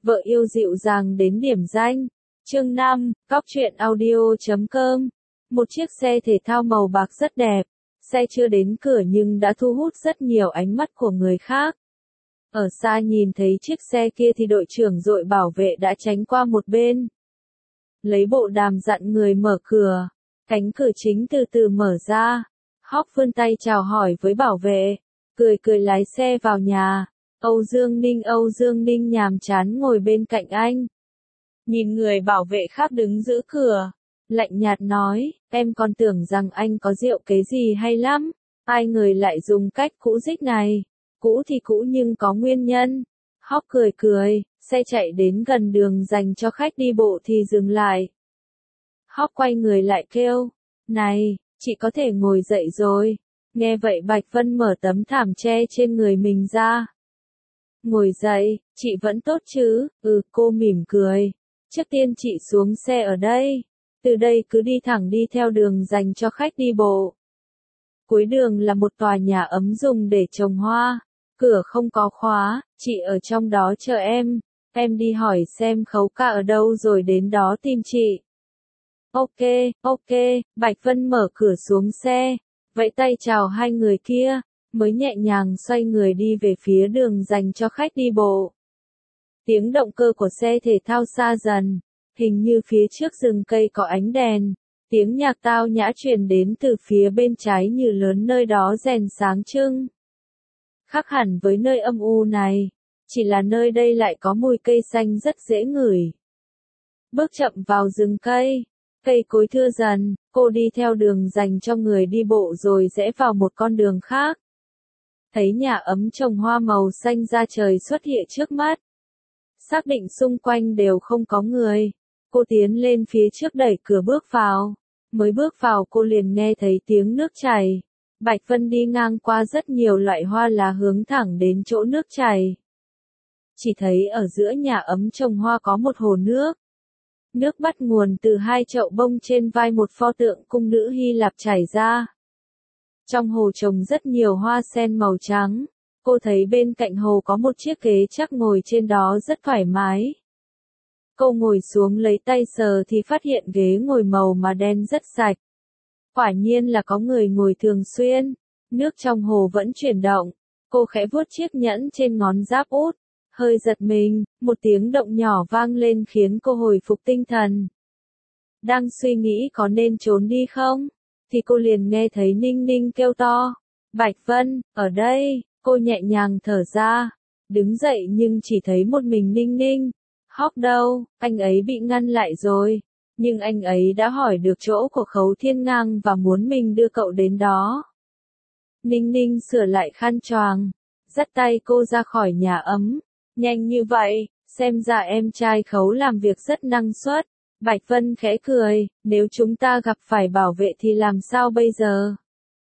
Vợ yêu dịu dàng đến điểm danh. Chương 5, Cóc truyện audio.com. Một chiếc xe thể thao màu bạc rất đẹp. Xe chưa đến cửa nhưng đã thu hút rất nhiều ánh mắt của người khác. Ở xa nhìn thấy chiếc xe kia thì đội trưởng đội bảo vệ đã tránh qua một bên. Lấy bộ đàm dặn người mở cửa. Cánh cửa chính từ từ mở ra. Hóc vươn tay chào hỏi với bảo vệ. Cười lái xe vào nhà. Âu Dương Ninh nhàm chán ngồi bên cạnh anh. Nhìn người bảo vệ khác đứng giữ cửa. Lạnh nhạt nói, em còn tưởng rằng anh có rượu kế gì hay lắm. Ai người lại dùng cách cũ dích này. Cũ thì cũ nhưng có nguyên nhân. Hóc cười, xe chạy đến gần đường dành cho khách đi bộ thì dừng lại. Hóc quay người lại kêu, này, chị có thể ngồi dậy rồi. Nghe vậy Bạch Vân mở tấm thảm che trên người mình ra. Ngồi dậy, chị vẫn tốt chứ? Cô mỉm cười. Trước tiên chị xuống xe ở đây. Từ đây cứ đi thẳng đi theo đường dành cho khách đi bộ. Cuối đường là một tòa nhà ấm dùng để trồng hoa. Cửa không có khóa, chị ở trong đó chờ em. Em đi hỏi xem Khấu ca ở đâu rồi đến đó tìm chị. Ok, Bạch Vân mở cửa xuống xe. Vẫy tay chào hai người kia. Mới nhẹ nhàng xoay người đi về phía đường dành cho khách đi bộ. Tiếng động cơ của xe thể thao xa dần, hình như phía trước rừng cây có ánh đèn. Tiếng nhạc tao nhã truyền đến từ phía bên trái như lớn nơi đó rèn sáng trưng. Khác hẳn với nơi âm u này, chỉ là nơi đây lại có mùi cây xanh rất dễ ngửi. Bước chậm vào rừng cây, cây cối thưa dần, cô đi theo đường dành cho người đi bộ rồi rẽ vào một con đường khác. Thấy nhà ấm trồng hoa màu xanh da trời xuất hiện trước mắt. Xác định xung quanh đều không có người. Cô tiến lên phía trước đẩy cửa bước vào. Mới bước vào cô liền nghe thấy tiếng nước chảy. Bạch Vân đi ngang qua rất nhiều loại hoa là hướng thẳng đến chỗ nước chảy. Chỉ thấy ở giữa nhà ấm trồng hoa có một hồ nước. Nước bắt nguồn từ hai chậu bông trên vai một pho tượng cung nữ Hy Lạp chảy ra. Trong hồ trồng rất nhiều hoa sen màu trắng. Cô thấy bên cạnh hồ có một chiếc ghế chắc ngồi trên đó rất thoải mái. Cô ngồi xuống lấy tay sờ thì phát hiện ghế ngồi màu mà đen rất sạch. Quả nhiên là có người ngồi thường xuyên. Nước trong hồ vẫn chuyển động. Cô khẽ vuốt chiếc nhẫn trên ngón giáp út. Hơi giật mình, một tiếng động nhỏ vang lên khiến cô hồi phục tinh thần. Đang suy nghĩ có nên trốn đi không? Thì cô liền nghe thấy Ninh Ninh kêu to. Bạch Vân, ở đây. Cô nhẹ nhàng thở ra. Đứng dậy nhưng chỉ thấy một mình Ninh Ninh. Hóc đâu, anh ấy bị ngăn lại rồi. Nhưng anh ấy đã hỏi được chỗ của Khấu Thiên Ngang và muốn mình đưa cậu đến đó. Ninh Ninh sửa lại khăn choàng. Dắt tay cô ra khỏi nhà ấm. Nhanh như vậy, xem ra em trai Khấu làm việc rất năng suất. Bạch Vân khẽ cười, nếu chúng ta gặp phải bảo vệ thì làm sao bây giờ?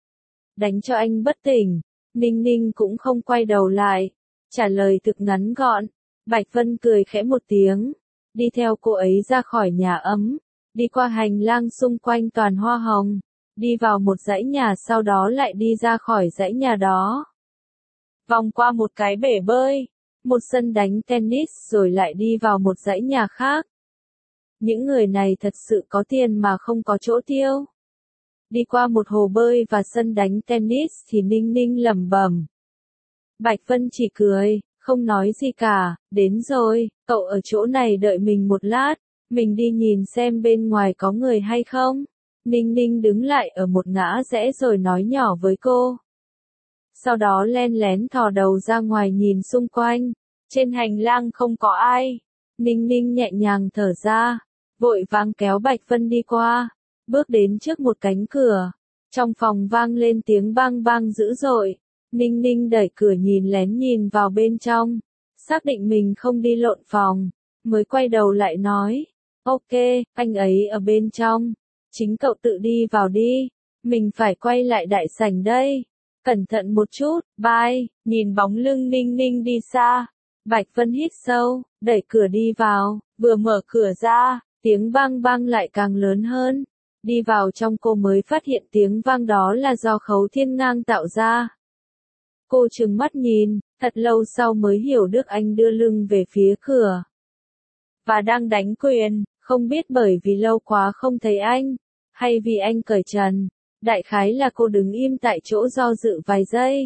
Đánh cho anh bất tỉnh. Ninh Ninh cũng không quay đầu lại. Trả lời thực ngắn gọn. Bạch Vân cười khẽ một tiếng. Đi theo cô ấy ra khỏi nhà ấm. Đi qua hành lang xung quanh toàn hoa hồng. Đi vào một dãy nhà sau đó lại đi ra khỏi dãy nhà đó. Vòng qua một cái bể bơi. Một sân đánh tennis rồi lại đi vào một dãy nhà khác. Những người này thật sự có tiền mà không có chỗ tiêu. Đi qua một hồ bơi và sân đánh tennis thì Ninh Ninh lẩm bẩm. Bạch Vân chỉ cười, không nói gì cả, đến rồi, cậu ở chỗ này đợi mình một lát, mình đi nhìn xem bên ngoài có người hay không. Ninh Ninh đứng lại ở một ngã rẽ rồi nói nhỏ với cô. Sau đó len lén thò đầu ra ngoài nhìn xung quanh, trên hành lang không có ai. Ninh Ninh nhẹ nhàng thở ra, vội vàng kéo Bạch Vân đi qua. Bước đến trước một cánh cửa. Trong phòng vang lên tiếng bang bang dữ dội. Ninh Ninh đẩy cửa nhìn vào bên trong. Xác định mình không đi lộn phòng. Mới quay đầu lại nói. Ok, anh ấy ở bên trong. Chính cậu tự đi vào đi. Mình phải quay lại đại sảnh đây. Cẩn thận một chút, bye. Nhìn bóng lưng Ninh Ninh đi xa. Bạch Vân hít sâu, đẩy cửa đi vào. Vừa mở cửa ra, tiếng bang bang lại càng lớn hơn. Đi vào trong cô mới phát hiện tiếng vang đó là do Khấu Thiên Ngang tạo ra. Cô trừng mắt nhìn, thật lâu sau mới hiểu được anh đưa lưng về phía cửa. và đang đánh quyền, không biết bởi vì lâu quá không thấy anh, hay vì anh cởi trần. Đại khái là cô đứng im tại chỗ do dự vài giây.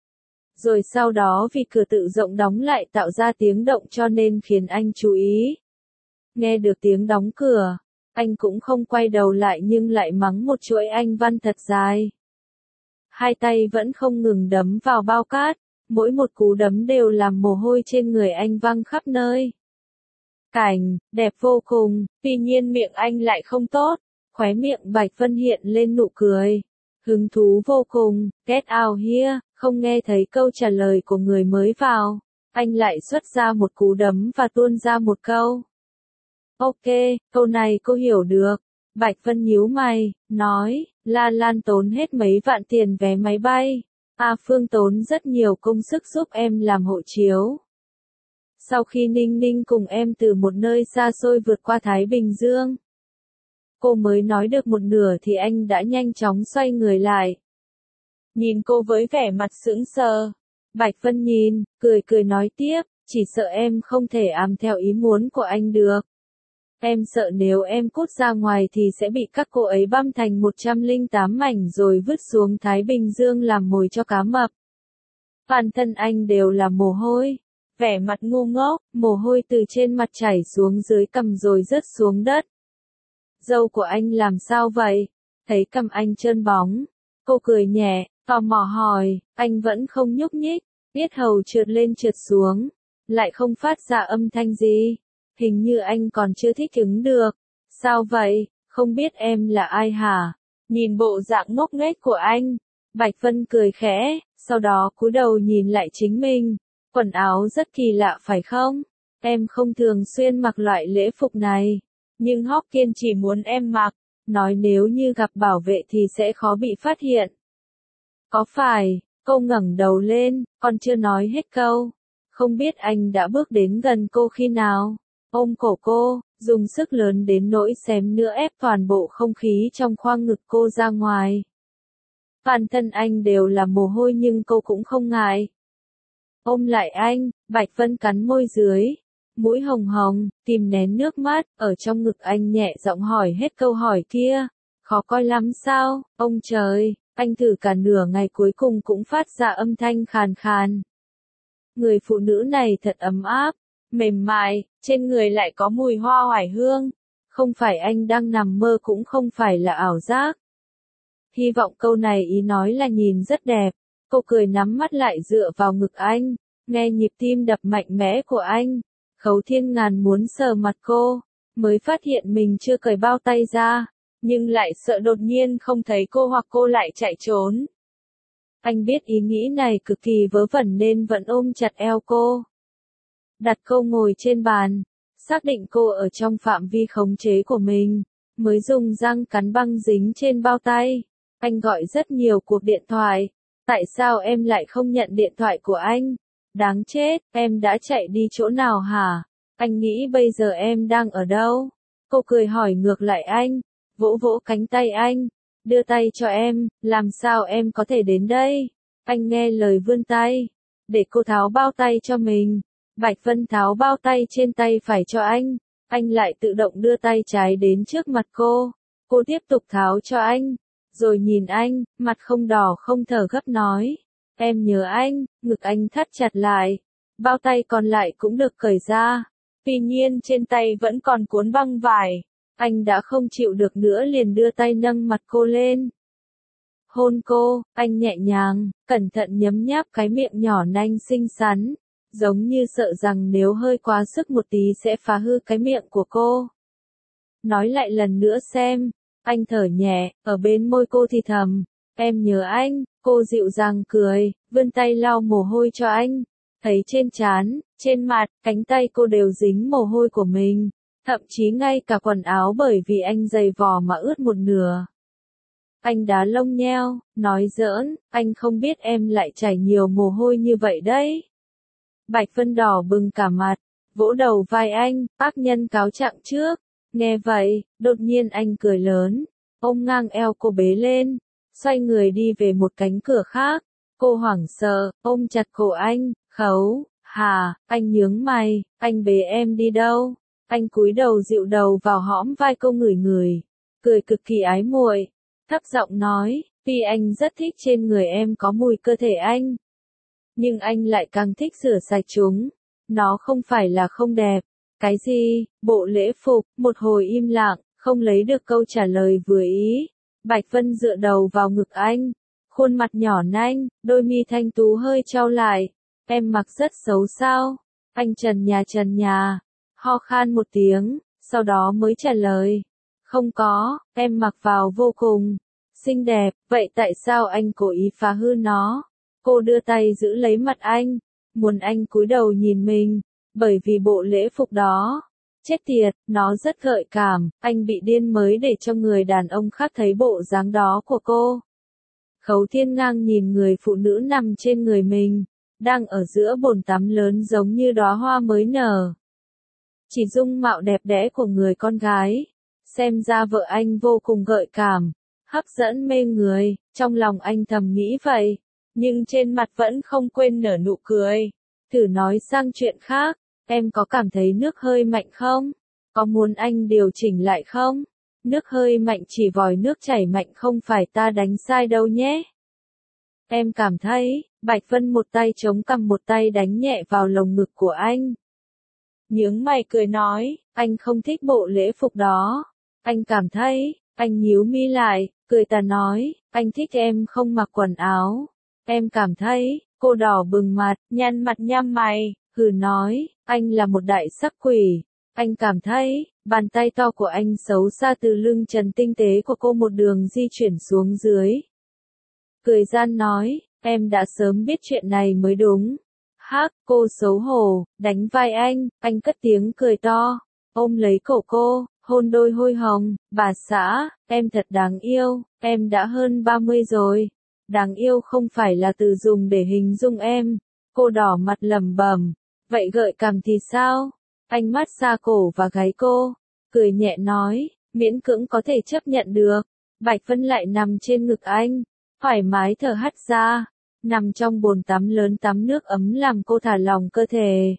Rồi sau đó vì cửa tự động đóng lại tạo ra tiếng động cho nên khiến anh chú ý. Nghe được tiếng đóng cửa, anh cũng không quay đầu lại nhưng lại mắng một chuỗi Anh văn thật dài. Hai tay vẫn không ngừng đấm vào bao cát, mỗi một cú đấm đều làm mồ hôi trên người anh văng khắp nơi. Cảnh, đẹp vô cùng, tuy nhiên miệng anh lại không tốt, khóe miệng Bạch Vân hiện lên nụ cười. Hứng thú vô cùng, get out here, không nghe thấy câu trả lời của người mới vào. Anh lại xuất ra một cú đấm và tuôn ra một câu. Ok, câu này cô hiểu được. Bạch Vân nhíu mày, nói, La Lan tốn hết mấy vạn tiền vé máy bay. A Phương tốn rất nhiều công sức giúp em làm hộ chiếu. Sau khi Ninh Ninh cùng em từ một nơi xa xôi vượt qua Thái Bình Dương. Cô mới nói được một nửa thì anh đã nhanh chóng xoay người lại. Nhìn cô với vẻ mặt sững sờ. Bạch Vân nhìn, cười nói tiếp, chỉ sợ em không thể ám theo ý muốn của anh được. Em sợ nếu em cút ra ngoài thì sẽ bị các cô ấy băm thành 108 mảnh rồi vứt xuống Thái Bình Dương làm mồi cho cá mập. Toàn thân anh đều là mồ hôi. Vẻ mặt ngu ngốc, mồ hôi từ trên mặt chảy xuống dưới cằm rồi rớt xuống đất. Râu của anh làm sao vậy? Thấy cằm anh trơn bóng. Cô cười nhẹ, tò mò hỏi, anh vẫn không nhúc nhích, yết hầu trượt lên trượt xuống, lại không phát ra âm thanh gì. Hình như anh còn chưa thích ứng được. Sao vậy, không biết em là ai hả? Nhìn bộ dạng ngốc nghếch của anh. Bạch Vân cười khẽ, sau đó cúi đầu nhìn lại chính mình. Quần áo rất kỳ lạ phải không? Em không thường xuyên mặc loại lễ phục này. Nhưng Hawkins chỉ muốn em mặc. Nói nếu như gặp bảo vệ thì sẽ khó bị phát hiện. Có phải? Cô ngẩng đầu lên, còn chưa nói hết câu. Không biết anh đã bước đến gần cô khi nào? Ôm cổ cô, dùng sức lớn đến nỗi xém nữa ép toàn bộ không khí trong khoang ngực cô ra ngoài. Toàn thân anh đều là mồ hôi nhưng cô cũng không ngại. Ôm lại anh, Bạch Vân cắn môi dưới, mũi hồng hồng, kìm nén nước mắt, ở trong ngực anh nhẹ giọng hỏi hết câu hỏi kia. Khó coi lắm sao, ông trời, anh thử cả nửa ngày cuối cùng cũng phát ra âm thanh khàn khàn. Người phụ nữ này thật ấm áp, mềm mại, trên người lại có mùi hoa oải hương. Không phải anh đang nằm mơ cũng không phải là ảo giác. Hy vọng câu này ý nói là nhìn rất đẹp. Cô cười nắm mắt lại dựa vào ngực anh, nghe nhịp tim đập mạnh mẽ của anh. Khấu Thiên Ngàn muốn sờ mặt cô, mới phát hiện mình chưa cởi bao tay ra, nhưng lại sợ đột nhiên không thấy cô hoặc cô lại chạy trốn. Anh biết ý nghĩ này cực kỳ vớ vẩn nên vẫn ôm chặt eo cô. Đặt cô ngồi trên bàn, xác định cô ở trong phạm vi khống chế của mình, mới dùng răng cắn băng dính trên bao tay. Anh gọi rất nhiều cuộc điện thoại. Tại sao em lại không nhận điện thoại của anh? Đáng chết, em đã chạy đi chỗ nào hả? Anh nghĩ bây giờ em đang ở đâu? Cô cười hỏi ngược lại anh, vỗ vỗ cánh tay anh, đưa tay cho em, làm sao em có thể đến đây? Anh nghe lời vươn tay, để cô tháo bao tay cho mình. Bạch Vân tháo bao tay trên tay phải cho anh lại tự động đưa tay trái đến trước mặt cô. Cô tiếp tục tháo cho anh, rồi nhìn anh, mặt không đỏ không thở gấp nói. Em nhớ anh, ngực anh thắt chặt lại. Bao tay còn lại cũng được cởi ra. Tuy nhiên trên tay vẫn còn cuốn băng vải. Anh đã không chịu được nữa liền đưa tay nâng mặt cô lên. Hôn cô, anh nhẹ nhàng, cẩn thận nhấm nháp cái miệng nhỏ nanh xinh xắn. Giống như sợ rằng nếu hơi quá sức một tí sẽ phá hư cái miệng của cô. Nói lại lần nữa xem. Anh thở nhẹ, ở bên môi cô thì thầm. Em nhớ anh, cô dịu dàng cười, vươn tay lau mồ hôi cho anh. Thấy trên trán, trên mặt, cánh tay cô đều dính mồ hôi của mình. Thậm chí ngay cả quần áo bởi vì anh giày vò mà ướt một nửa. Anh đá lông nheo, nói giỡn, anh không biết em lại chảy nhiều mồ hôi như vậy đấy. Bạch Vân đỏ bừng cả mặt, vỗ đầu vai anh, ác nhân cáo trạng trước. Nghe vậy, đột nhiên anh cười lớn, ôm ngang eo cô bế lên, xoay người đi về một cánh cửa khác. Cô hoảng sợ, ôm chặt cổ anh, Khấu, anh nhướng mày, anh bế em đi đâu? Anh cúi đầu dịu đầu vào hõm vai cô ngửi ngửi, cười cực kỳ ái muội, thấp giọng nói, tuy anh rất thích trên người em có mùi cơ thể anh, nhưng anh lại càng thích rửa sạch chúng. Nó không phải là không đẹp. Cái gì? Bộ lễ phục, một hồi im lặng, không lấy được câu trả lời vừa ý. Bạch Vân dựa đầu vào ngực anh, khuôn mặt nhỏ nanh, đôi mi thanh tú hơi chau lại. Em mặc rất xấu sao? Anh trần nhà, ho khan một tiếng, sau đó mới trả lời. Không có, em mặc vào vô cùng xinh đẹp, vậy tại sao anh cố ý phá hư nó? Cô đưa tay giữ lấy mặt anh, muốn anh cúi đầu nhìn mình, bởi vì bộ lễ phục đó. Chết tiệt, nó rất gợi cảm, anh bị điên mới để cho người đàn ông khác thấy bộ dáng đó của cô. Khấu Thiên Ngang nhìn người phụ nữ nằm trên người mình, đang ở giữa bồn tắm lớn giống như đóa hoa mới nở. Chỉ dung mạo đẹp đẽ của người con gái, xem ra vợ anh vô cùng gợi cảm, hấp dẫn mê người, trong lòng anh thầm nghĩ vậy, nhưng trên mặt vẫn không quên nở nụ cười. Thử nói sang chuyện khác, em có cảm thấy nước hơi mạnh không? Có muốn anh điều chỉnh lại không? Nước hơi mạnh chỉ vòi nước chảy mạnh không phải ta đánh sai đâu nhé. Em cảm thấy, Bạch Vân một tay chống cằm một tay đánh nhẹ vào lồng ngực của anh. Nhướng mày cười nói, anh không thích bộ lễ phục đó. Anh cảm thấy, anh nhíu mi lại, cười tà nói, anh thích em không mặc quần áo. Em cảm thấy, cô đỏ bừng mặt, nhăn mặt nhăm mày, hừ nói, anh là một đại sắc quỷ. Anh cảm thấy, bàn tay to của anh xấu xa từ lưng trần tinh tế của cô một đường di chuyển xuống dưới. Cười gian nói, em đã sớm biết chuyện này mới đúng. Hắc, cô xấu hổ, đánh vai anh cất tiếng cười to, ôm lấy cổ cô, hôn đôi hôi hồng, bà xã, em thật đáng yêu, em đã hơn 30 rồi. Đáng yêu không phải là từ dùng để hình dung em. Cô đỏ mặt lẩm bẩm, vậy gợi cảm thì sao? Anh mát xa cổ và gáy cô, cười nhẹ nói, miễn cưỡng có thể chấp nhận được. Bạch Vân lại nằm trên ngực anh, thoải mái thở hắt ra, nằm trong bồn tắm lớn tắm nước ấm làm cô thả lỏng cơ thể.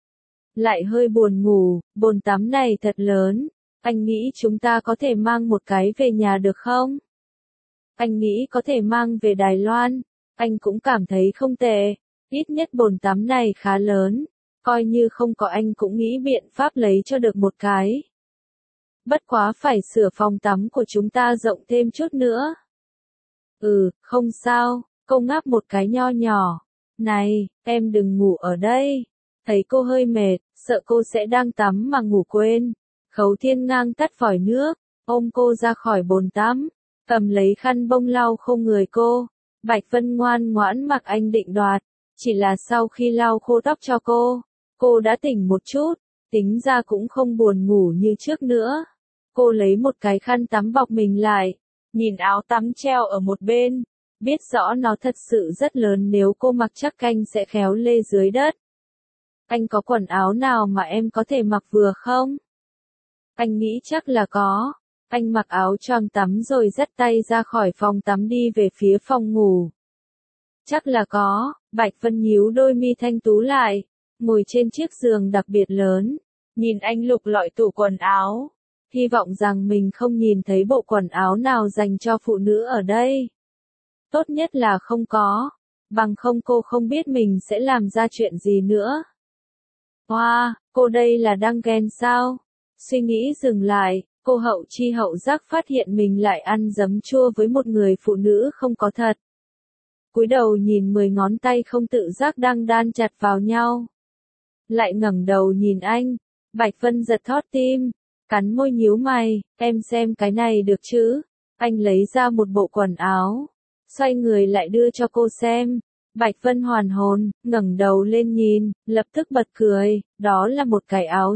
Lại hơi buồn ngủ, bồn tắm này thật lớn, anh nghĩ chúng ta có thể mang một cái về nhà được không? Anh nghĩ có thể mang về Đài Loan, anh cũng cảm thấy không tệ, ít nhất bồn tắm này khá lớn, coi như không có anh cũng nghĩ biện pháp lấy cho được một cái. Bất quá phải sửa phòng tắm của chúng ta rộng thêm chút nữa. Không sao, cô ngáp một cái nho nhỏ. Này, em đừng ngủ ở đây. Thấy cô hơi mệt, sợ cô sẽ đang tắm mà ngủ quên. Khấu Thiên Ngang tắt vòi nước, ôm cô ra khỏi bồn tắm, cầm lấy khăn bông lau khô người cô. Bạch Vân ngoan ngoãn mặc anh định đoạt, chỉ là sau khi lau khô tóc cho cô đã tỉnh một chút, tính ra cũng không buồn ngủ như trước nữa. Cô lấy một cái khăn tắm bọc mình lại, nhìn áo tắm treo ở một bên, biết rõ nó thật sự rất lớn nếu cô mặc chắc canh sẽ khéo lê dưới đất. Anh có quần áo nào mà em có thể mặc vừa không? Anh nghĩ chắc là có. Anh mặc áo choàng tắm rồi dắt tay ra khỏi phòng tắm đi về phía phòng ngủ. Chắc là có, Bạch Vân nhíu đôi mi thanh tú lại, ngồi trên chiếc giường đặc biệt lớn, nhìn anh lục lọi tủ quần áo, hy vọng rằng mình không nhìn thấy bộ quần áo nào dành cho phụ nữ ở đây. Tốt nhất là không có, bằng không cô không biết mình sẽ làm ra chuyện gì nữa. Wow, cô đây là đang ghen sao? Suy nghĩ dừng lại, cô hậu chi hậu giác phát hiện mình lại ăn giấm chua với một người phụ nữ không có thật. Cúi đầu nhìn 10 ngón tay không tự giác đang đan chặt vào nhau. Lại ngẩng đầu nhìn anh, Bạch Vân giật thót tim, cắn môi nhíu mày, em xem cái này được chứ? Anh lấy ra một bộ quần áo, xoay người lại đưa cho cô xem. Bạch Vân hoàn hồn, ngẩng đầu lên nhìn, lập tức bật cười, đó là một cái áo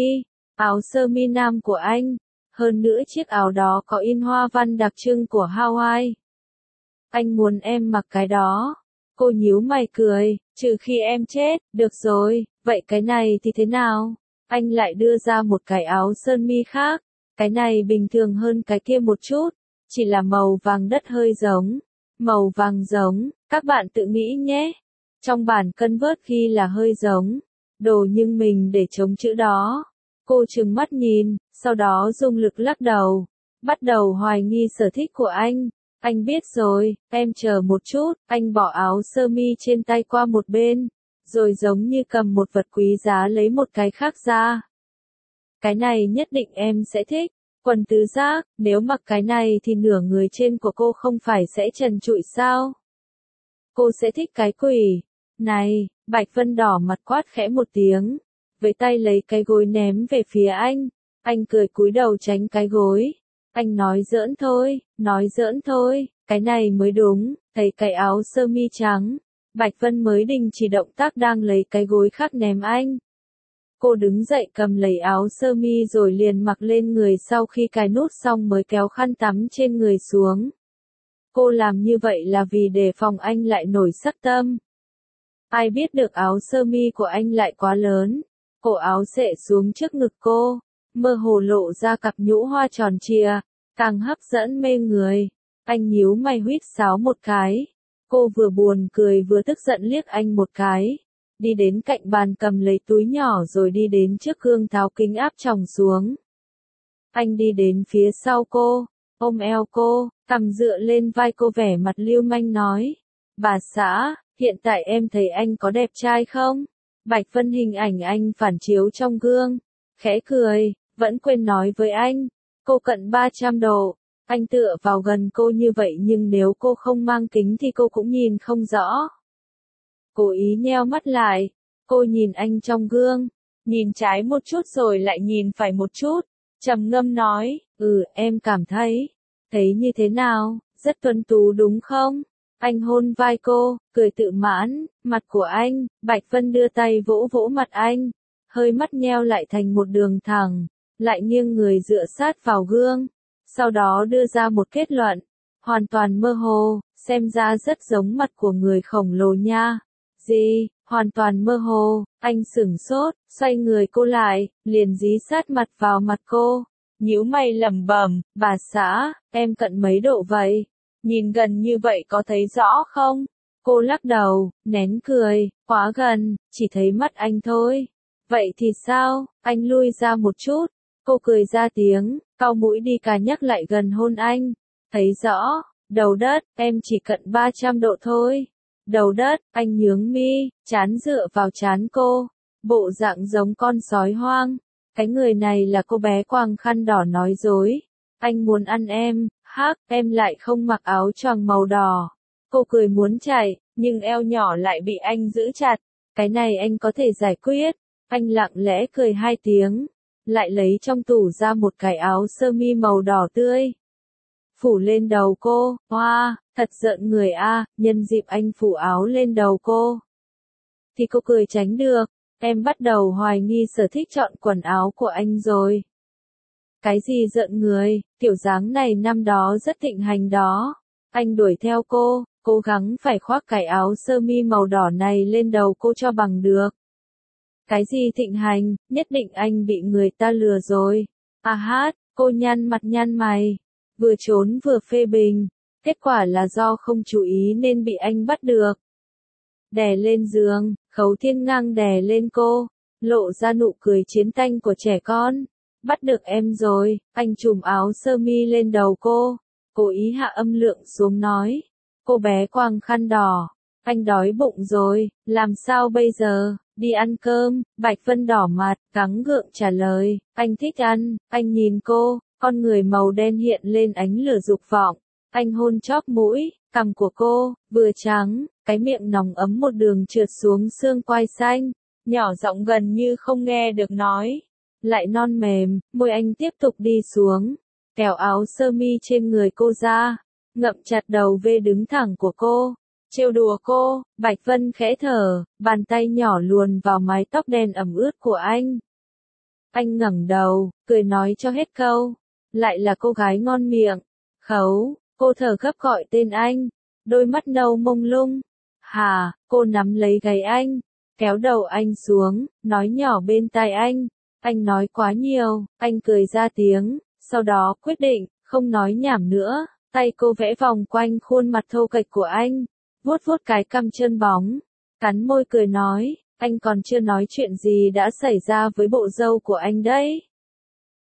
sơ mi nam của anh. Hơn nữa chiếc áo đó có in hoa văn đặc trưng của Hawaii. Anh muốn em mặc cái đó. Cô nhíu mày cười, trừ khi em chết, được rồi, vậy cái này thì thế nào? Anh lại đưa ra một cái áo sơn mi khác, cái này bình thường hơn cái kia một chút, chỉ là màu vàng đất hơi giống. Màu vàng giống, các bạn tự nghĩ nhé. Trong bản cân vớt ghi là hơi giống, đồ nhưng mình để chống chữ đó. Cô trừng mắt nhìn, sau đó dùng lực lắc đầu, bắt đầu hoài nghi sở thích của anh. Anh biết rồi, em chờ một chút, anh bỏ áo sơ mi trên tay qua một bên, rồi giống như cầm một vật quý giá lấy một cái khác ra. Cái này nhất định em sẽ thích, quần tứ giác, nếu mặc cái này thì nửa người trên của cô không phải sẽ trần trụi sao? Cô sẽ thích cái quỷ. Này, Bạch Vân đỏ mặt quát khẽ một tiếng, với tay lấy cái gối ném về phía anh cười cúi đầu tránh cái gối. Anh nói giỡn thôi, cái này mới đúng, thấy cái áo sơ mi trắng. Bạch Vân mới đình chỉ động tác đang lấy cái gối khác ném anh. Cô đứng dậy cầm lấy áo sơ mi rồi liền mặc lên người, sau khi cài nút xong mới kéo khăn tắm trên người xuống. Cô làm như vậy là vì đề phòng anh lại nổi sắc tâm. Ai biết được áo sơ mi của anh lại quá lớn, cổ áo xệ xuống trước ngực cô, mơ hồ lộ ra cặp nhũ hoa tròn trịa, càng hấp dẫn mê người. Anh nhíu mày huýt sáo một cái. Cô vừa buồn cười vừa tức giận liếc anh một cái. Đi đến cạnh bàn cầm lấy túi nhỏ rồi đi đến trước gương tháo kính áp tròng xuống. Anh đi đến phía sau cô, ôm eo cô, cằm dựa lên vai cô, vẻ mặt lưu manh nói. Bà xã, hiện tại em thấy anh có đẹp trai không? Bạch Vân hình ảnh anh phản chiếu trong gương, khẽ cười, vẫn quên nói với anh. Cô cận 300 độ, anh tựa vào gần cô như vậy nhưng nếu cô không mang kính thì cô cũng nhìn không rõ. Cố ý nheo mắt lại, cô nhìn anh trong gương, nhìn trái một chút rồi lại nhìn phải một chút, trầm ngâm nói, em cảm thấy như thế nào, rất tuấn tú đúng không? Anh hôn vai cô, cười tự mãn, mặt của anh, Bạch Vân đưa tay vỗ vỗ mặt anh, hơi mắt nheo lại thành một đường thẳng, lại nghiêng người dựa sát vào gương, sau đó đưa ra một kết luận, hoàn toàn mơ hồ, xem ra rất giống mặt của người khổng lồ nha. Gì, hoàn toàn mơ hồ, anh sửng sốt, xoay người cô lại, liền dí sát mặt vào mặt cô, nhíu mày lẩm bẩm, bà xã, em cận mấy độ vậy? Nhìn gần như vậy có thấy rõ không? Cô lắc đầu, nén cười, quá gần, chỉ thấy mắt anh thôi. Vậy thì sao? Anh lui ra một chút. Cô cười ra tiếng, cau mũi đi cà nhắc lại gần hôn anh. Thấy rõ, đầu đất, em chỉ cận 300 độ thôi. Đầu đất, anh nhướng mi, trán dựa vào trán cô. Bộ dạng giống con sói hoang. Cái người này là cô bé quàng khăn đỏ nói dối. Anh muốn ăn em, em lại không mặc áo choàng màu đỏ. Cô cười muốn chạy, nhưng eo nhỏ lại bị anh giữ chặt. Cái này anh có thể giải quyết. Anh lặng lẽ cười hai tiếng, lại lấy trong tủ ra một cái áo sơ mi màu đỏ tươi. Phủ lên đầu cô, hoa, thật giận người a, nhân dịp anh phủ áo lên đầu cô. Thì cô cười tránh được, em bắt đầu hoài nghi sở thích chọn quần áo của anh rồi. Cái gì giận người, kiểu dáng này năm đó rất thịnh hành đó. Anh đuổi theo cô, cố gắng phải khoác cái áo sơ mi màu đỏ này lên đầu cô cho bằng được. Cái gì thịnh hành, nhất định anh bị người ta lừa rồi. Cô nhăn mặt nhăn mày, vừa trốn vừa phê bình, kết quả là do không chú ý nên bị anh bắt được. Đè lên giường, Khấu Thiên ngang đè lên cô, lộ ra nụ cười chiến tanh của trẻ con. Bắt được em rồi, anh trùm áo sơ mi lên đầu cô, cố ý hạ âm lượng xuống nói. Cô bé quàng khăn đỏ, anh đói bụng rồi, làm sao bây giờ, đi ăn cơm, Bạch Vân đỏ mặt, gắng gượng trả lời, anh thích ăn, anh nhìn cô, con người màu đen hiện lên ánh lửa dục vọng, anh hôn chóp mũi, cằm của cô, vừa trắng, cái miệng nóng ấm một đường trượt xuống xương quai xanh, nhỏ giọng gần như không nghe được nói. Lại non mềm, môi anh tiếp tục đi xuống, kéo áo sơ mi trên người cô ra, ngậm chặt đầu V đứng thẳng của cô, trêu đùa cô. Bạch Vân khẽ thở, bàn tay nhỏ luồn vào mái tóc đen ẩm ướt của anh. Anh ngẩng đầu, cười nói cho hết câu, lại là cô gái ngon miệng. Khấu, cô thở gấp gọi tên anh, đôi mắt nâu mông lung. Cô nắm lấy gáy anh, kéo đầu anh xuống, nói nhỏ bên tai anh. Anh nói quá nhiều, anh cười ra tiếng, sau đó quyết định, không nói nhảm nữa, tay cô vẽ vòng quanh khuôn mặt thô kệch của anh, vuốt vuốt cái cằm chân bóng, cắn môi cười nói, anh còn chưa nói chuyện gì đã xảy ra với bộ râu của anh đấy.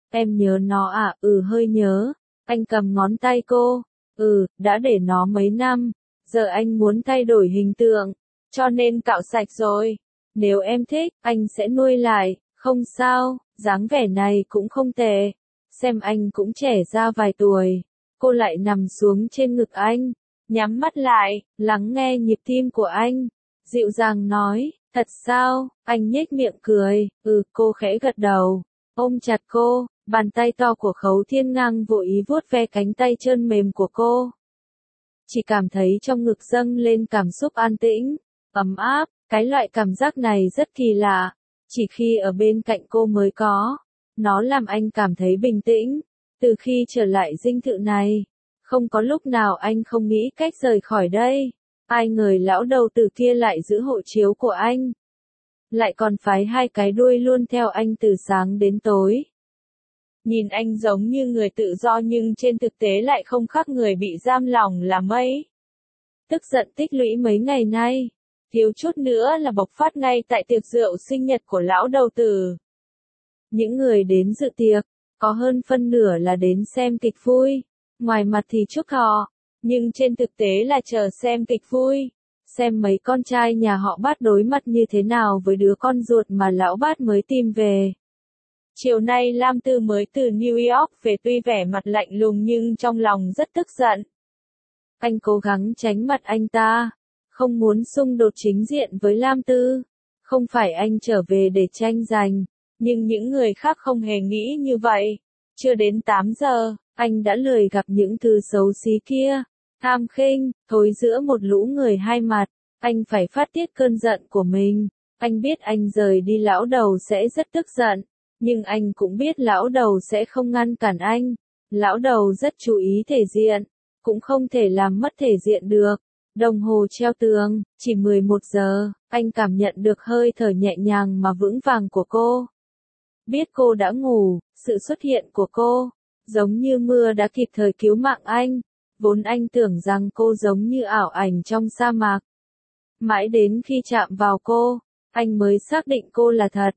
Em nhớ nó à? Hơi nhớ. Anh cầm ngón tay cô. Đã để nó mấy năm. Giờ anh muốn thay đổi hình tượng. Cho nên cạo sạch rồi. Nếu em thích, anh sẽ nuôi lại. Không sao, dáng vẻ này cũng không tệ. Xem anh cũng trẻ ra vài tuổi. Cô lại nằm xuống trên ngực anh. Nhắm mắt lại, lắng nghe nhịp tim của anh. Dịu dàng nói, thật sao? Anh nhếch miệng cười. Cô khẽ gật đầu. Ôm chặt cô, bàn tay to của Khấu Thiên Ngang vô ý vuốt ve cánh tay trơn mềm của cô. Chỉ cảm thấy trong ngực dâng lên cảm xúc an tĩnh, ấm áp, cái loại cảm giác này rất kỳ lạ, chỉ khi ở bên cạnh cô mới có. Nó làm anh cảm thấy bình tĩnh. Từ khi trở lại dinh thự này, không có lúc nào anh không nghĩ cách rời khỏi đây. Ai ngờ lão đầu tử kia lại giữ hộ chiếu của anh. Lại còn phái hai cái đuôi luôn theo anh từ sáng đến tối. Nhìn anh giống như người tự do nhưng trên thực tế lại không khác người bị giam lòng là mấy. Tức giận tích lũy mấy ngày nay, thiếu chút nữa là bộc phát ngay tại tiệc rượu sinh nhật của lão đầu tử. Những người đến dự tiệc, có hơn phân nửa là đến xem kịch vui. Ngoài mặt thì chúc họ, nhưng trên thực tế là chờ xem kịch vui. Xem mấy con trai nhà họ Bát đối mặt như thế nào với đứa con ruột mà lão Bát mới tìm về. Chiều nay Lam Tư mới từ New York về, tuy vẻ mặt lạnh lùng nhưng trong lòng rất tức giận. Anh cố gắng tránh mặt anh ta, không muốn xung đột chính diện với Lam Tư. Không phải anh trở về để tranh giành, nhưng những người khác không hề nghĩ như vậy. Chưa đến 8 giờ, anh đã lười gặp những thứ xấu xí kia. Tham khinh, thối giữa một lũ người hai mặt. Anh phải phát tiết cơn giận của mình. Anh biết anh rời đi lão đầu sẽ rất tức giận. Nhưng anh cũng biết lão đầu sẽ không ngăn cản anh. Lão đầu rất chú ý thể diện. Cũng không thể làm mất thể diện được. Đồng hồ treo tường, chỉ 11 giờ. Anh cảm nhận được hơi thở nhẹ nhàng mà vững vàng của cô. Biết cô đã ngủ, sự xuất hiện của cô, giống như mưa đã kịp thời cứu mạng anh. Vốn anh tưởng rằng cô giống như ảo ảnh trong sa mạc. Mãi đến khi chạm vào cô, anh mới xác định cô là thật.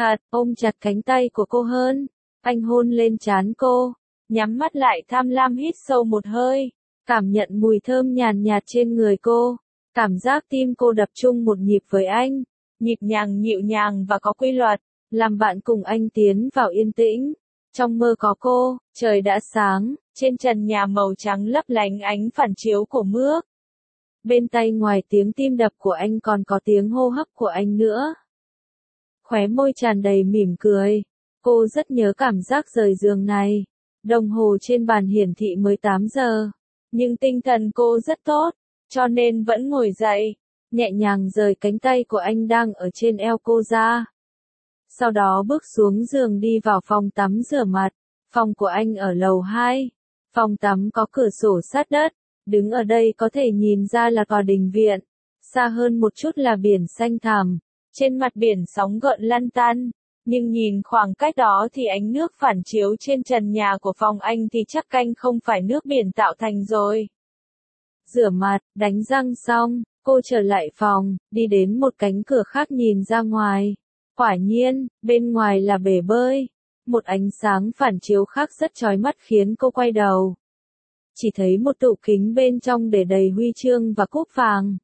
Ôm chặt cánh tay của cô hơn. Anh hôn lên trán cô, nhắm mắt lại tham lam hít sâu một hơi. Cảm nhận mùi thơm nhàn nhạt trên người cô. Cảm giác tim cô đập chung một nhịp với anh. Nhịp nhàng nhịu nhàng và có quy luật. Làm bạn cùng anh tiến vào yên tĩnh. Trong mơ có cô, trời đã sáng, trên trần nhà màu trắng lấp lánh ánh phản chiếu của mướp. Bên tai ngoài tiếng tim đập của anh còn có tiếng hô hấp của anh nữa. Khóe môi tràn đầy mỉm cười. Cô rất nhớ cảm giác rời giường này. Đồng hồ trên bàn hiển thị mới 8 giờ. Nhưng tinh thần cô rất tốt, cho nên vẫn ngồi dậy. Nhẹ nhàng rời cánh tay của anh đang ở trên eo cô ra. Sau đó bước xuống giường đi vào phòng tắm rửa mặt. Phòng của anh ở lầu 2. Phòng tắm có cửa sổ sát đất. Đứng ở đây có thể nhìn ra là tòa đình viện. Xa hơn một chút là biển xanh thẳm. Trên mặt biển sóng gợn lăn tăn. Nhưng nhìn khoảng cách đó thì ánh nước phản chiếu trên trần nhà của phòng anh thì chắc canh không phải nước biển tạo thành rồi. Rửa mặt, đánh răng xong, cô trở lại phòng, đi đến một cánh cửa khác nhìn ra ngoài. Quả nhiên, bên ngoài là bể bơi. Một ánh sáng phản chiếu khác rất chói mắt khiến cô quay đầu. Chỉ thấy một tủ kính bên trong để đầy huy chương và cúp vàng.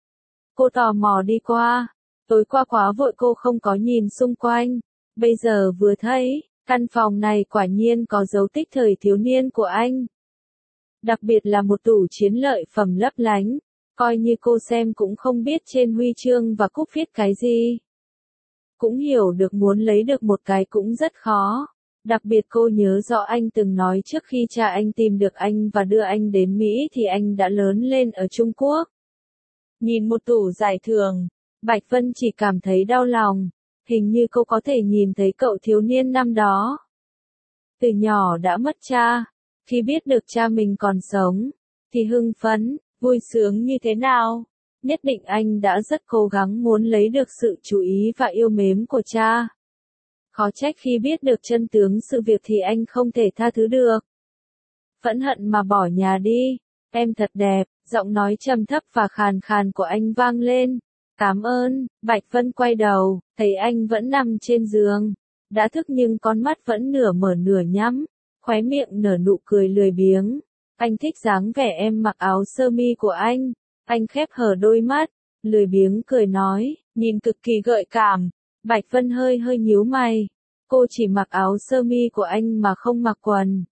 Cô tò mò đi qua. Tối qua quá vội cô không có nhìn xung quanh. Bây giờ vừa thấy, căn phòng này quả nhiên có dấu tích thời thiếu niên của anh. Đặc biệt là một tủ chiến lợi phẩm lấp lánh. Coi như cô xem cũng không biết trên huy chương và cúp viết cái gì. Cũng hiểu được muốn lấy được một cái cũng rất khó. Đặc biệt cô nhớ rõ anh từng nói trước khi cha anh tìm được anh và đưa anh đến Mỹ thì anh đã lớn lên ở Trung Quốc. Nhìn một tủ giải thưởng, Bạch Vân chỉ cảm thấy đau lòng. Hình như cô có thể nhìn thấy cậu thiếu niên năm đó. Từ nhỏ đã mất cha. Khi biết được cha mình còn sống, thì hưng phấn, vui sướng như thế nào. Nhất định anh đã rất cố gắng muốn lấy được sự chú ý và yêu mến của cha. Khó trách khi biết được chân tướng sự việc thì anh không thể tha thứ được. Phẫn hận mà bỏ nhà đi. Em thật đẹp, giọng nói trầm thấp và khàn khàn của anh vang lên. Cảm ơn. Bạch Vân quay đầu, thấy anh vẫn nằm trên giường. đã thức nhưng con mắt vẫn nửa mở nửa nhắm, khóe miệng nở nụ cười lười biếng. Anh thích dáng vẻ em mặc áo sơ mi của anh khép hờ đôi mắt, lười biếng cười nói, nhìn cực kỳ gợi cảm. Bạch Vân hơi hơi nhíu mày, cô chỉ mặc áo sơ mi của anh mà không mặc quần.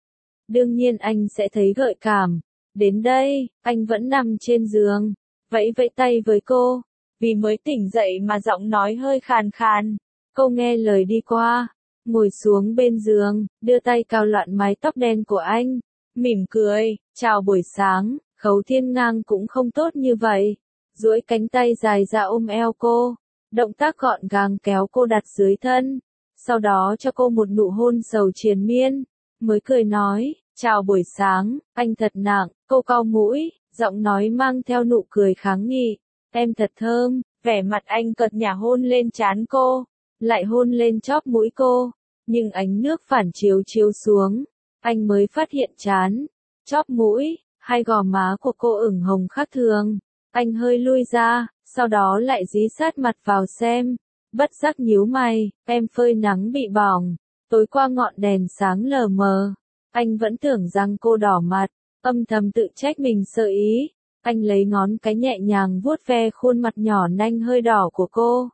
Đương nhiên anh sẽ thấy gợi cảm. Đến đây, anh vẫn nằm trên giường, vẫy vẫy tay với cô, vì mới tỉnh dậy mà giọng nói hơi khàn khàn. Cô nghe lời đi qua, ngồi xuống bên giường, đưa tay cào loạn mái tóc đen của anh, mỉm cười, chào buổi sáng. Khấu Thiên Ngang cũng không tốt như vậy, duỗi cánh tay dài ra ôm eo cô, động tác gọn gàng kéo cô đặt dưới thân, sau đó cho cô một nụ hôn sầu triền miên, mới cười nói, chào buổi sáng, anh thật nặng. Cô cau mũi, giọng nói mang theo nụ cười kháng nghị, em thật thơm. Vẻ mặt anh cợt nhả hôn lên trán cô, lại hôn lên chóp mũi cô, nhưng ánh nước phản chiếu chiếu xuống, anh mới phát hiện trán, chóp mũi, hai gò má của cô ửng hồng khác thường. Anh hơi lui ra, sau đó lại dí sát mặt vào xem, bất giác nhíu mày, em phơi nắng bị bỏng, tối qua ngọn đèn sáng lờ mờ. Anh vẫn tưởng rằng cô đỏ mặt, âm thầm tự trách mình sơ ý. Anh lấy ngón cái nhẹ nhàng vuốt ve khuôn mặt nhỏ nanh hơi đỏ của cô.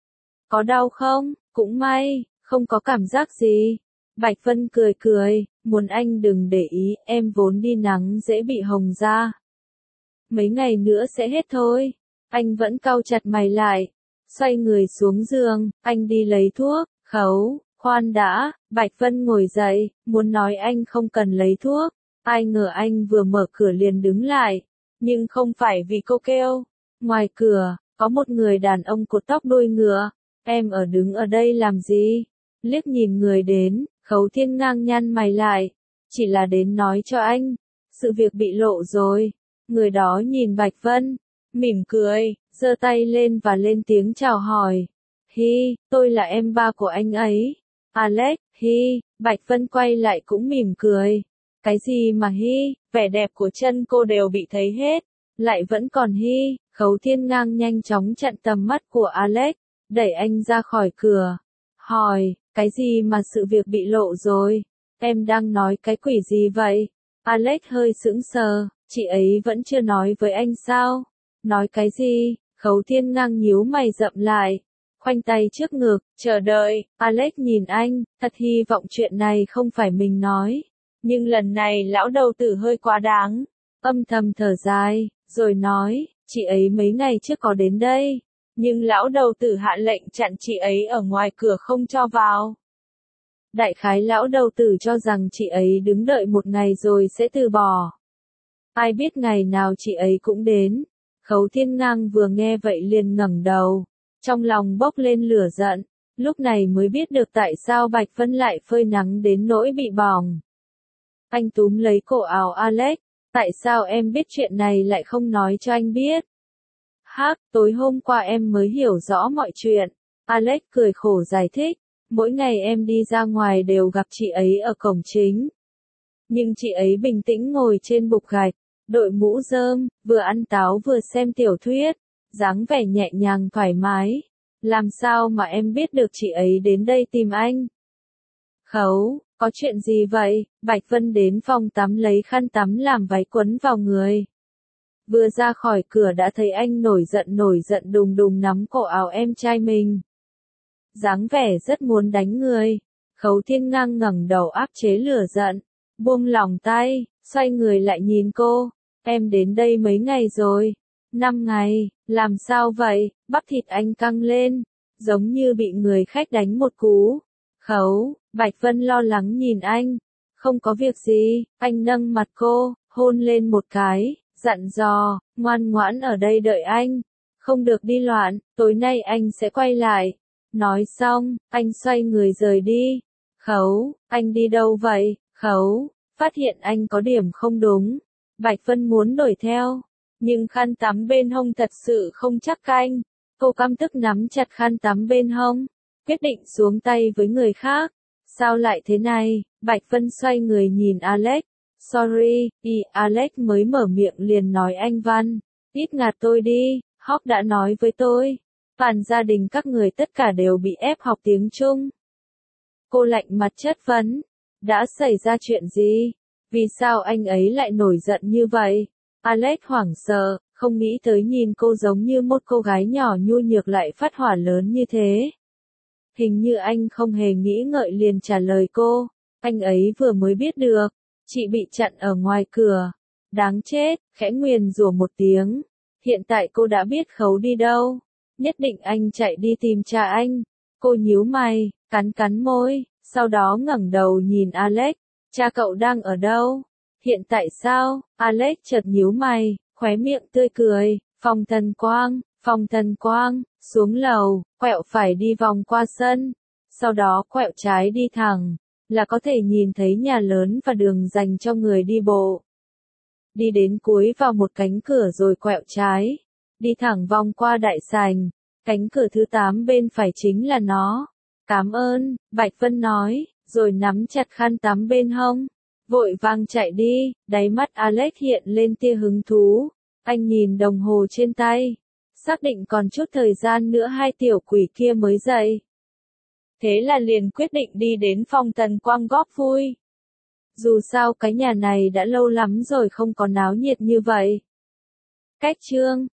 Có đau không? Cũng may, không có cảm giác gì. Bạch Vân cười cười, muốn anh đừng để ý, em vốn đi nắng dễ bị hồng da. Mấy ngày nữa sẽ hết thôi. Anh vẫn cau chặt mày lại, xoay người xuống giường, anh đi lấy thuốc. Khấu, khoan đã. Bạch Vân ngồi dậy, muốn nói anh không cần lấy thuốc. Ai ngờ anh vừa mở cửa liền đứng lại. Nhưng không phải vì cô kêu. Ngoài cửa, có một người đàn ông cột tóc đuôi ngựa. Em đứng ở đây làm gì? Liếc nhìn người đến, Khấu Thiên Ngang nhăn mày lại. Chỉ là đến nói cho anh. Sự việc bị lộ rồi. Người đó nhìn Bạch Vân, mỉm cười, giơ tay lên và lên tiếng chào hỏi. Hi, tôi là em ba của anh ấy. Alex, Hi. Bạch Vân quay lại cũng mỉm cười. Cái gì mà Hi, vẻ đẹp của chân cô đều bị thấy hết, lại vẫn còn Hi. Khấu Thiên Ngang nhanh chóng chặn tầm mắt của Alex, đẩy anh ra khỏi cửa. Hỏi, cái gì mà sự việc bị lộ rồi? Em đang nói cái quỷ gì vậy? Alex hơi sững sờ, chị ấy vẫn chưa nói với anh sao? Nói cái gì? Khấu Thiên Ngang nhíu mày rậm lại, khoanh tay trước ngực, chờ đợi. Alex nhìn anh, thật hy vọng chuyện này không phải mình nói. Nhưng lần này lão đầu tử hơi quá đáng, âm thầm thở dài, rồi nói, chị ấy mấy ngày trước có đến đây, nhưng lão đầu tử hạ lệnh chặn chị ấy ở ngoài cửa không cho vào. Đại khái lão đầu tử cho rằng chị ấy đứng đợi một ngày rồi sẽ từ bỏ. Ai biết ngày nào chị ấy cũng đến. Khấu Thiên Ngang vừa nghe vậy liền ngẩng đầu, trong lòng bốc lên lửa giận, lúc này mới biết được tại sao Bạch Vân lại phơi nắng đến nỗi bị bỏng. Anh túm lấy cổ áo Alex, tại sao em biết chuyện này lại không nói cho anh biết? Hắc, tối hôm qua em mới hiểu rõ mọi chuyện. Alex cười khổ giải thích, mỗi ngày em đi ra ngoài đều gặp chị ấy ở cổng chính. Nhưng chị ấy bình tĩnh ngồi trên bục gạch, đội mũ rơm, vừa ăn táo vừa xem tiểu thuyết, dáng vẻ nhẹ nhàng thoải mái. Làm sao mà em biết được chị ấy đến đây tìm anh? Khấu, có chuyện gì vậy? Bạch Vân đến phòng tắm lấy khăn tắm làm váy quấn vào người. Vừa ra khỏi cửa đã thấy anh nổi giận đùng đùng nắm cổ áo em trai mình. Dáng vẻ rất muốn đánh người. Khấu Thiên Ngang ngẩng đầu áp chế lửa giận, buông lỏng tay, xoay người lại nhìn cô. Em đến đây mấy ngày rồi? 5 ngày, làm sao vậy? Bắp thịt anh căng lên, giống như bị người khách đánh một cú. Khấu, Bạch Vân lo lắng nhìn anh. Không có việc gì, anh nâng mặt cô, hôn lên một cái, dặn dò, ngoan ngoãn ở đây đợi anh. Không được đi loạn, tối nay anh sẽ quay lại. Nói xong, anh xoay người rời đi. Khấu, anh đi đâu vậy? Khấu, phát hiện anh có điểm không đúng. Bạch Vân muốn đuổi theo, nhưng khăn tắm bên hông thật sự không chắc canh. Cô căm tức nắm chặt khăn tắm bên hông, quyết định xuống tay với người khác. Sao lại thế này? Bạch Vân xoay người nhìn Alex. Sorry, Alex mới mở miệng liền nói anh Văn. Ít ngạt tôi đi, Hawk đã nói với tôi. Toàn gia đình các người tất cả đều bị ép học tiếng Trung. Cô lạnh mặt chất vấn. Đã xảy ra chuyện gì? Vì sao anh ấy lại nổi giận như vậy? Alex hoảng sợ, không nghĩ tới nhìn cô giống như một cô gái nhỏ nhu nhược lại phát hỏa lớn như thế. Hình như anh không hề nghĩ ngợi liền trả lời cô. Anh ấy vừa mới biết được. Chị bị chặn ở ngoài cửa. Đáng chết, khẽ nguyền rủa một tiếng. Hiện tại cô đã biết Khấu đi đâu. Nhất định anh chạy đi tìm cha anh. Cô nhíu mày, cắn cắn môi, sau đó ngẩng đầu nhìn Alex. Cha cậu đang ở đâu? Hiện tại sao? Alex chợt nhíu mày, khóe miệng tươi cười. Phòng Thần Quang, xuống lầu, quẹo phải đi vòng qua sân. Sau đó quẹo trái đi thẳng, là có thể nhìn thấy nhà lớn và đường dành cho người đi bộ. Đi đến cuối vào một cánh cửa rồi quẹo trái. Đi thẳng vòng qua đại sảnh. Cánh cửa thứ 8 bên phải chính là nó. Cảm ơn, Bạch Vân nói, rồi nắm chặt khăn tắm bên hông. Vội vàng chạy đi, đáy mắt Alex hiện lên tia hứng thú. Anh nhìn đồng hồ trên tay. Xác định còn chút thời gian nữa hai tiểu quỷ kia mới dậy. Thế là liền quyết định đi đến phòng Thần Quang góp vui. Dù sao cái nhà này đã lâu lắm rồi không có náo nhiệt như vậy. Cách chương